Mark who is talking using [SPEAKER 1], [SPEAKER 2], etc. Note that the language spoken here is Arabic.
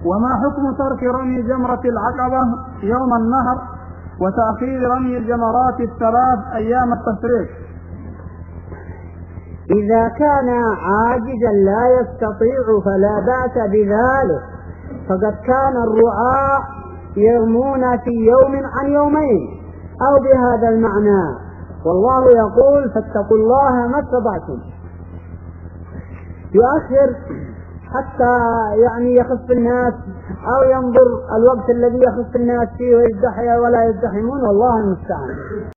[SPEAKER 1] وما حكم ترك رمي جمرة العقبة يوم النهر وتأخير رمي الجمرات الثلاث أيام التشريق؟
[SPEAKER 2] إذا كان عاجزا لا يستطيع فلا بأس بذلك، فقد كان الرعاة يرمون في يوم عن يومين أو بهذا المعنى، والله يقول فاتقوا الله ما استطعتم. يؤخر حتى يخص الناس أو ينظر الوقت الذي يخص الناس فيه ويزدحي ولا يزدحمون، والله المستعان.